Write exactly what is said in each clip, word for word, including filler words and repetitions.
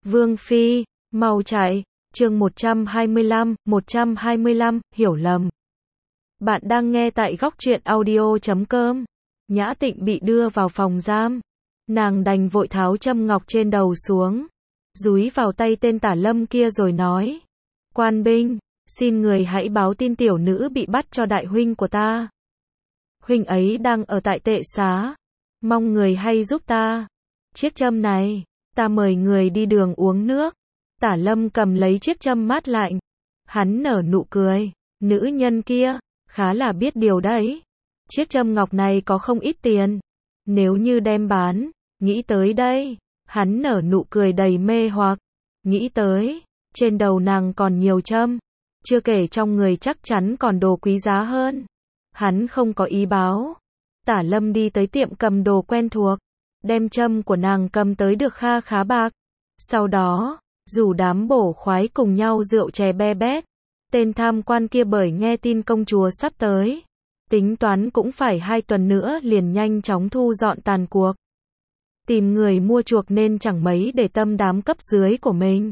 Vương Phi, mau chạy, chương một trăm hai mươi lăm, một trăm hai mươi lăm, hiểu lầm. Bạn đang nghe tại góc truyện audio chấm com. Nhã Tịnh bị đưa vào phòng giam. Nàng đành vội tháo châm ngọc trên đầu xuống, dúi vào tay tên tả lâm kia rồi nói. Quan binh, xin người hãy báo tin tiểu nữ bị bắt cho đại huynh của ta. Huynh ấy đang ở tại tệ xá. Mong người hay giúp ta. Chiếc châm này, ta mời người đi đường uống nước. Tả lâm cầm lấy chiếc châm mát lạnh. Hắn nở nụ cười. Nữ nhân kia, khá là biết điều đấy. Chiếc châm ngọc này có không ít tiền. Nếu như đem bán, nghĩ tới đây. Hắn nở nụ cười đầy mê hoặc. Nghĩ tới, trên đầu nàng còn nhiều châm. Chưa kể trong người chắc chắn còn đồ quý giá hơn. Hắn không có ý báo. Tả lâm đi tới tiệm cầm đồ quen thuộc. Đem châm của nàng cầm tới được kha khá bạc. Sau đó, rủ đám bổ khoái cùng nhau rượu chè be bét. Tên tham quan kia bởi nghe tin công chúa sắp tới. Tính toán cũng phải hai tuần nữa liền nhanh chóng thu dọn tàn cuộc. Tìm người mua chuộc nên chẳng mấy để tâm đám cấp dưới của mình.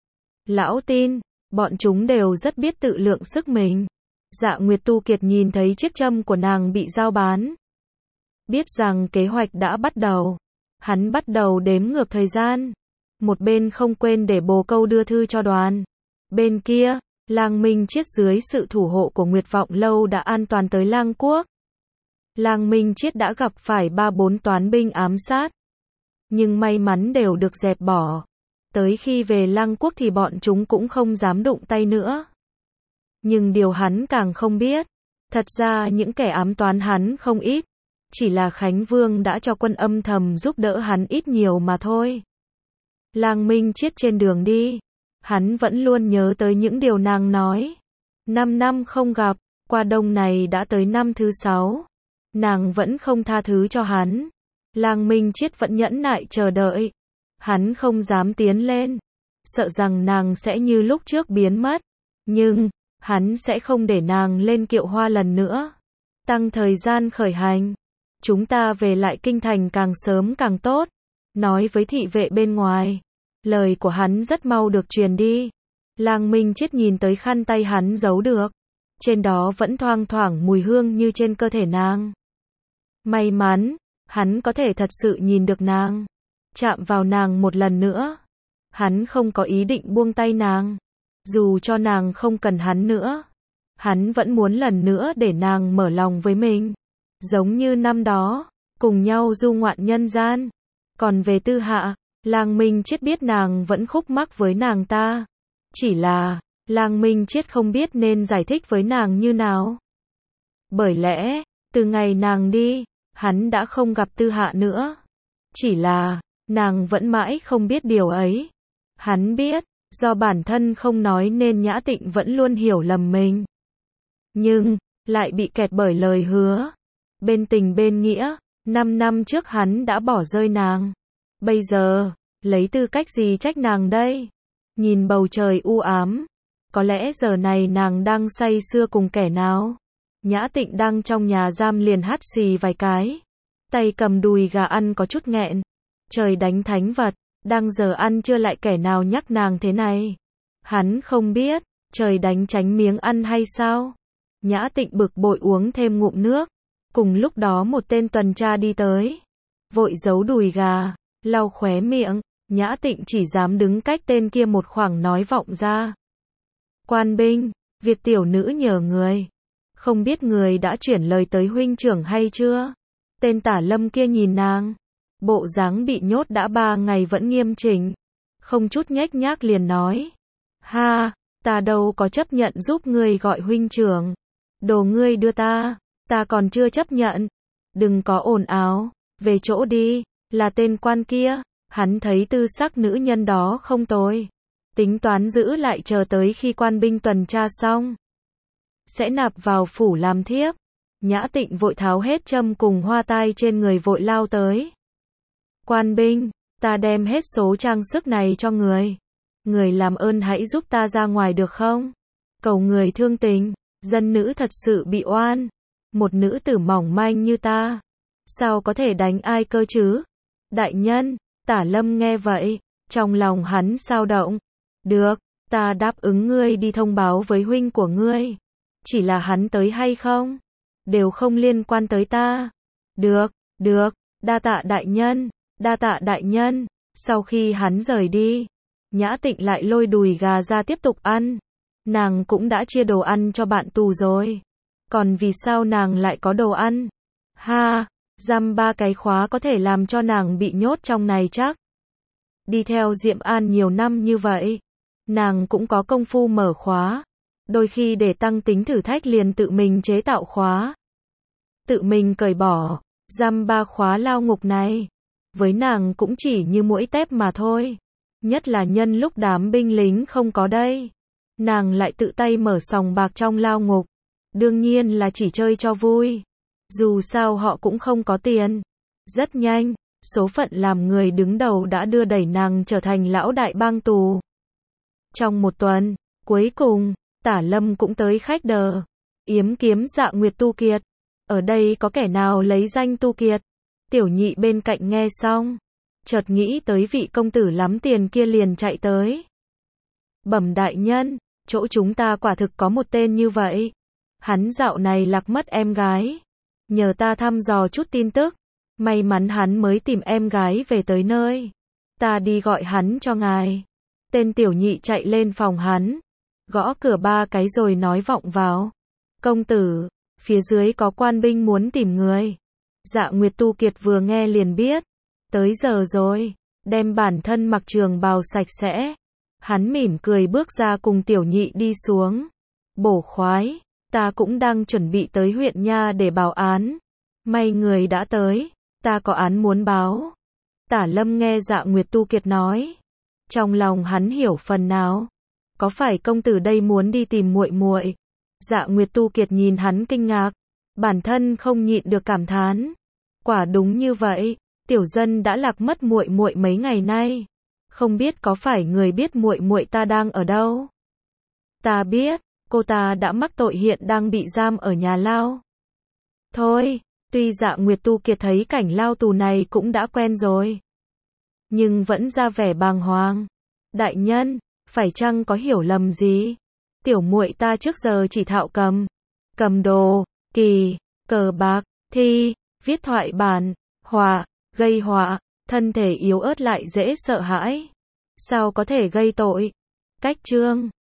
Lão tin, bọn chúng đều rất biết tự lượng sức mình. Dạ Nguyệt Tu Kiệt nhìn thấy chiếc châm của nàng bị giao bán. Biết rằng kế hoạch đã bắt đầu. Hắn bắt đầu đếm ngược thời gian. Một bên không quên để bồ câu đưa thư cho đoàn. Bên kia, Lang Minh Chiết dưới sự thủ hộ của Nguyệt Vọng Lâu đã an toàn tới Lang Quốc. Lang Minh Chiết đã gặp phải ba bốn toán binh ám sát. Nhưng may mắn đều được dẹp bỏ. Tới khi về Lang Quốc thì bọn chúng cũng không dám đụng tay nữa. Nhưng điều hắn càng không biết, thật ra những kẻ ám toán hắn không ít. Chỉ là Khánh Vương đã cho quân âm thầm giúp đỡ hắn ít nhiều mà thôi. Lang Minh Chiết trên đường đi, hắn vẫn luôn nhớ tới những điều nàng nói. Năm năm không gặp, qua đông này đã tới năm thứ sáu. Nàng vẫn không tha thứ cho hắn. Lang Minh Chiết vẫn nhẫn nại chờ đợi. Hắn không dám tiến lên, sợ rằng nàng sẽ như lúc trước biến mất. Nhưng, hắn sẽ không để nàng lên kiệu hoa lần nữa. Tăng thời gian khởi hành. Chúng ta về lại kinh thành càng sớm càng tốt. Nói với thị vệ bên ngoài. Lời của hắn rất mau được truyền đi. Lang Minh Chiết nhìn tới khăn tay hắn giấu được. Trên đó vẫn thoang thoảng mùi hương như trên cơ thể nàng. May mắn, hắn có thể thật sự nhìn được nàng. Chạm vào nàng một lần nữa. Hắn không có ý định buông tay nàng. Dù cho nàng không cần hắn nữa. Hắn vẫn muốn lần nữa để nàng mở lòng với mình. Giống như năm đó, cùng nhau du ngoạn nhân gian. Còn về Tư Hạ, Lang Minh Chiết biết nàng vẫn khúc mắc với nàng ta. Chỉ là, Lang Minh Chiết không biết nên giải thích với nàng như nào. Bởi lẽ, từ ngày nàng đi, hắn đã không gặp Tư Hạ nữa. Chỉ là, nàng vẫn mãi không biết điều ấy. Hắn biết, do bản thân không nói nên Nhã Tịnh vẫn luôn hiểu lầm mình. Nhưng, lại bị kẹt bởi lời hứa. Bên tình bên nghĩa, năm năm trước hắn đã bỏ rơi nàng. Bây giờ, lấy tư cách gì trách nàng đây? Nhìn bầu trời u ám. Có lẽ giờ này nàng đang say sưa cùng kẻ nào? Nhã Tịnh đang trong nhà giam liền hắt xì vài cái. Tay cầm đùi gà ăn có chút nghẹn. Trời đánh thánh vật, đang giờ ăn chưa lại kẻ nào nhắc nàng thế này? Hắn không biết, trời đánh tránh miếng ăn hay sao? Nhã Tịnh bực bội uống thêm ngụm nước. Cùng lúc đó một tên tuần tra đi tới. Vội giấu đùi gà, lau khóe miệng. Nhã Tịnh chỉ dám đứng cách tên kia một khoảng nói vọng ra. Quan binh, việc tiểu nữ nhờ người. Không biết người đã chuyển lời tới huynh trưởng hay chưa? Tên tả lâm kia nhìn nàng. Bộ dáng bị nhốt đã ba ngày vẫn nghiêm chỉnh. Không chút nhếch nhác liền nói. Ha, ta đâu có chấp nhận giúp ngươi gọi huynh trưởng. Đồ ngươi đưa ta, ta còn chưa chấp nhận. Đừng có ồn ào, về chỗ đi. Là tên quan kia. Hắn thấy tư sắc nữ nhân đó không tồi. Tính toán giữ lại chờ tới khi quan binh tuần tra xong. Sẽ nạp vào phủ làm thiếp. Nhã Tịnh vội tháo hết châm cùng hoa tai trên người vội lao tới. Quan binh, ta đem hết số trang sức này cho người. Người làm ơn hãy giúp ta ra ngoài được không? Cầu người thương tình, dân nữ thật sự bị oan. Một nữ tử mỏng manh như ta. Sao có thể đánh ai cơ chứ? Đại nhân, Tả Lâm nghe vậy, Trong lòng hắn dao động. Được, ta đáp ứng ngươi đi thông báo với huynh của ngươi. Chỉ là hắn tới hay không, đều không liên quan tới ta. Được, được, đa tạ đại nhân, đa tạ đại nhân. Sau khi hắn rời đi, Nhã Tịnh lại lôi đùi gà ra tiếp tục ăn. Nàng cũng đã chia đồ ăn cho bạn tù rồi. Còn vì sao nàng lại có đồ ăn? Ha, giam ba cái khóa có thể làm cho nàng bị nhốt trong này chắc. Đi theo Diệm An nhiều năm như vậy, nàng cũng có công phu mở khóa. Đôi khi để tăng tính thử thách liền tự mình chế tạo khóa. Tự mình cởi bỏ, giam ba khóa lao ngục này. Với nàng cũng chỉ như mũi tép mà thôi. Nhất là nhân lúc đám binh lính không có đây. Nàng lại tự tay mở sòng bạc trong lao ngục. Đương nhiên là chỉ chơi cho vui. Dù sao họ cũng không có tiền. Rất nhanh, số phận làm người đứng đầu đã đưa đẩy nàng trở thành lão đại bang tù. Trong một tuần, cuối cùng, Tả Lâm cũng tới khách đờ. Yếm kiếm Dạ Nguyệt tu kiệt. Ở đây có kẻ nào lấy danh tu kiệt? Tiểu Nhị bên cạnh nghe xong, chợt nghĩ tới vị công tử lắm tiền kia liền chạy tới. Bẩm đại nhân, chỗ chúng ta quả thực có một tên như vậy. Hắn dạo này lạc mất em gái. Nhờ ta thăm dò chút tin tức. May mắn hắn mới tìm em gái về tới nơi. Ta đi gọi hắn cho ngài. Tên Tiểu Nhị chạy lên phòng hắn. Gõ cửa ba cái rồi nói vọng vào. Công tử, phía dưới có quan binh muốn tìm người. Dạ Nguyệt tu kiệt vừa nghe liền biết. Tới giờ rồi. Đem bản thân mặc trường bào sạch sẽ. Hắn mỉm cười bước ra cùng Tiểu Nhị đi xuống. Bổ khoái, ta cũng đang chuẩn bị tới huyện nha để báo án. May người đã tới, ta có án muốn báo. Tả Lâm nghe Dạ Nguyệt tu kiệt nói. Trong lòng hắn hiểu phần nào. Có phải công tử đây muốn đi tìm muội muội? Dạ Nguyệt tu kiệt nhìn hắn kinh ngạc. Bản thân không nhịn được cảm thán. Quả đúng như vậy, tiểu dân đã lạc mất muội muội mấy ngày nay. Không biết có phải người biết muội muội ta đang ở đâu? Ta biết, cô ta đã mắc tội hiện đang bị giam ở nhà lao. Thôi, tuy Dạ Nguyệt tu kiệt thấy cảnh lao tù này cũng đã quen rồi. Nhưng vẫn ra vẻ bàng hoàng. Đại nhân, phải chăng có hiểu lầm gì? Tiểu muội ta trước giờ chỉ thạo cầm, cầm đồ, kỳ, cờ bạc, thi, viết thoại bản, họa, gây họa, thân thể yếu ớt lại dễ sợ hãi. Sao có thể gây tội? Cách chương